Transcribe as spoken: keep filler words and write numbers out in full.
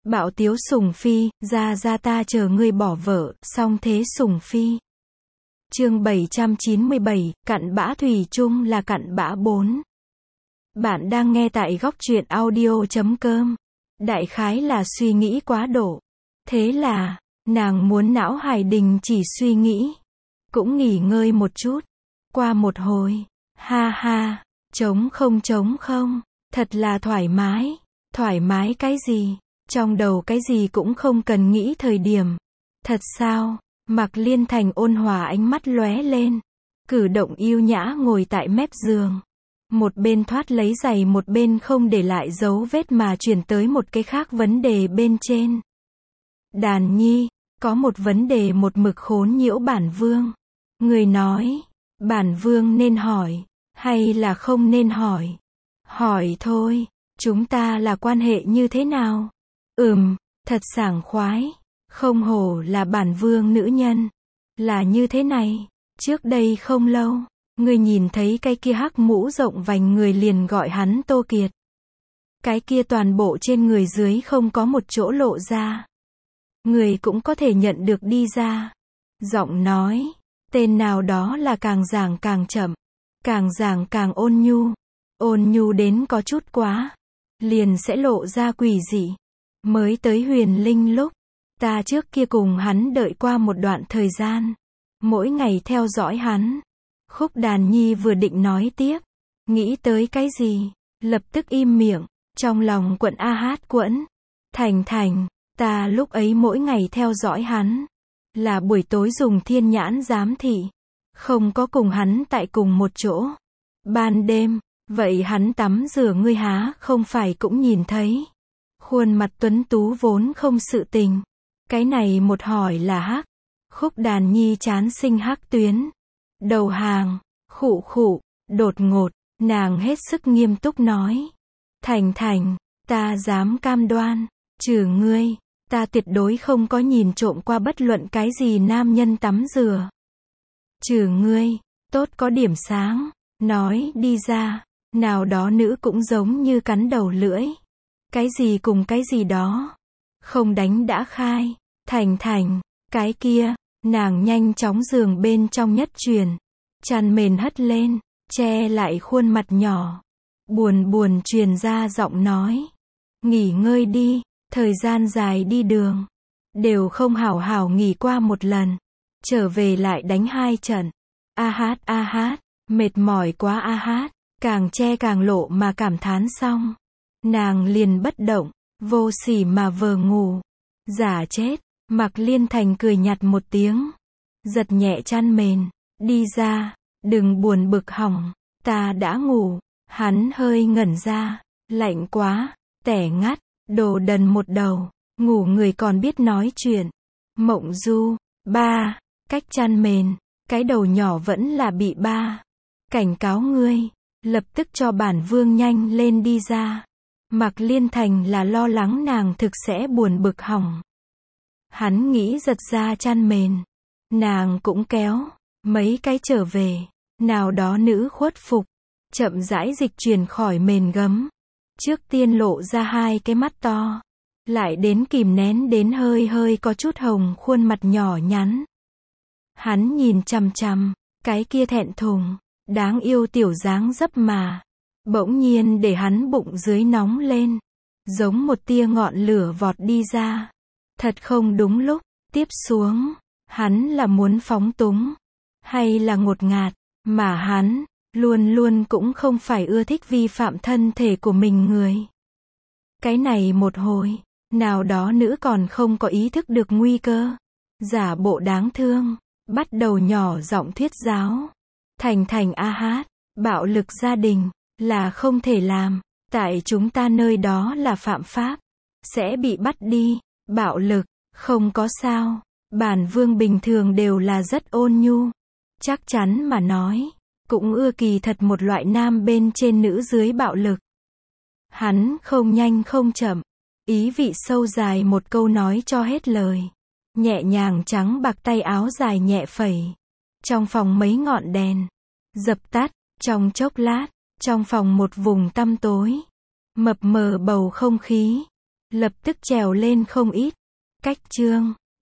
Bạo tiếu sủng phi, ra ra ta chờ ngươi bỏ vợ, song thế sủng phi. Chương bảy trăm chín mươi bảy, cặn bã thủy chung là cặn bã bốn. Bạn đang nghe tại góc truyện audio chấm com. Đại khái là suy nghĩ quá độ. Thế là, nàng muốn não hải đình chỉ suy nghĩ. Cũng nghỉ ngơi một chút. Qua một hồi, ha ha, trống không trống không, thật là thoải mái. Thoải mái cái gì? Trong đầu cái gì cũng không cần nghĩ thời điểm. Thật sao? Mạc Liên Thành ôn hòa ánh mắt lóe lên. Cử động yêu nhã ngồi tại mép giường. Một bên thoát lấy giày, một bên không để lại dấu vết mà chuyển tới một cái khác vấn đề bên trên. Đàn nhi, có một vấn đề một mực khốn nhiễu bản vương. Người nói, bản vương nên hỏi, hay là không nên hỏi? Hỏi thôi, chúng ta là quan hệ như thế nào? Ừm, thật sảng khoái. Không hổ là bản vương nữ nhân. Là như thế này, trước đây không lâu, người nhìn thấy cái kia hắc mũ rộng vành người liền gọi hắn Tô Kiệt. Cái kia toàn bộ trên người dưới không có một chỗ lộ ra. Người cũng có thể nhận được đi ra. Giọng nói, tên nào đó là càng giảng càng chậm, càng giảng càng ôn nhu. Ôn nhu đến có chút quá, liền sẽ lộ ra quỷ dị. Mới tới Huyền Linh lúc, ta trước kia cùng hắn đợi qua một đoạn thời gian. Mỗi ngày theo dõi hắn. Khúc Đàn Nhi vừa định nói tiếp. Nghĩ tới cái gì? Lập tức im miệng. Trong lòng quận a hát quẫn. Thành Thành, ta lúc ấy mỗi ngày theo dõi hắn. Là buổi tối dùng thiên nhãn giám thị. Không có cùng hắn tại cùng một chỗ. Ban đêm, vậy hắn tắm rửa ngươi há không phải cũng nhìn thấy. Khuôn mặt tuấn tú vốn không sự tình. Cái này một hỏi là hắc. Khúc Đàn Nhi chán sinh hắc tuyến. Đầu hàng, khụ khụ, đột ngột, nàng hết sức nghiêm túc nói. Thành Thành, ta dám cam đoan, trừ ngươi, ta tuyệt đối không có nhìn trộm qua bất luận cái gì nam nhân tắm rửa. Trừ ngươi, tốt có điểm sáng, nói đi ra, nào đó nữ cũng giống như cắn đầu lưỡi. Cái gì cùng cái gì đó, không đánh đã khai. Thành Thành, cái kia, nàng nhanh chóng giường bên trong nhất truyền, chăn mền hất lên, che lại khuôn mặt nhỏ, buồn buồn truyền ra giọng nói. Nghỉ ngơi đi, thời gian dài đi đường, đều không hảo hảo nghỉ qua một lần, trở về lại đánh hai trận. A hát a hát, mệt mỏi quá a hát, càng che càng lộ mà cảm thán xong. Nàng liền bất động, vô sỉ mà vờ ngủ. Giả chết. Mạc Liên Thành cười nhạt một tiếng, giật nhẹ chăn mền, đi ra, đừng buồn bực hỏng, ta đã ngủ. Hắn hơi ngẩn ra, lạnh quá, tẻ ngắt, đồ đần một đầu, ngủ người còn biết nói chuyện. Mộng du, ba, cách chăn mền, cái đầu nhỏ vẫn là bị ba. Cảnh cáo ngươi, lập tức cho bản vương nhanh lên đi ra. Mạc Liên Thành là lo lắng nàng thực sẽ buồn bực hỏng. Hắn nghĩ giật ra chăn mền. Nàng cũng kéo, mấy cái trở về. Nào đó nữ khuất phục, chậm rãi dịch chuyển khỏi mền gấm. Trước tiên lộ ra hai cái mắt to. Lại đến kìm nén đến hơi hơi có chút hồng khuôn mặt nhỏ nhắn. Hắn nhìn chằm chằm, cái kia thẹn thùng, đáng yêu tiểu dáng dấp mà. Bỗng nhiên để hắn bụng dưới nóng lên. Giống một tia ngọn lửa vọt đi ra. Thật không đúng lúc, tiếp xuống, hắn là muốn phóng túng, hay là ngột ngạt, mà hắn, luôn luôn cũng không phải ưa thích vi phạm thân thể của mình người. Cái này một hồi, nào đó nữ còn không có ý thức được nguy cơ, giả bộ đáng thương, bắt đầu nhỏ giọng thuyết giáo. Thành Thành a hát, bạo lực gia đình, là không thể làm, tại chúng ta nơi đó là phạm pháp, sẽ bị bắt đi. Bạo lực, không có sao, bản vương bình thường đều là rất ôn nhu. Chắc chắn mà nói, cũng ưa kỳ thật một loại nam bên trên nữ dưới bạo lực. Hắn không nhanh không chậm, ý vị sâu dài một câu nói cho hết lời. Nhẹ nhàng trắng bạc tay áo dài nhẹ phẩy. Trong phòng mấy ngọn đèn, dập tắt, trong chốc lát, trong phòng một vùng tăm tối. Mập mờ bầu không khí. lập tức trèo lên không ít. Cách chương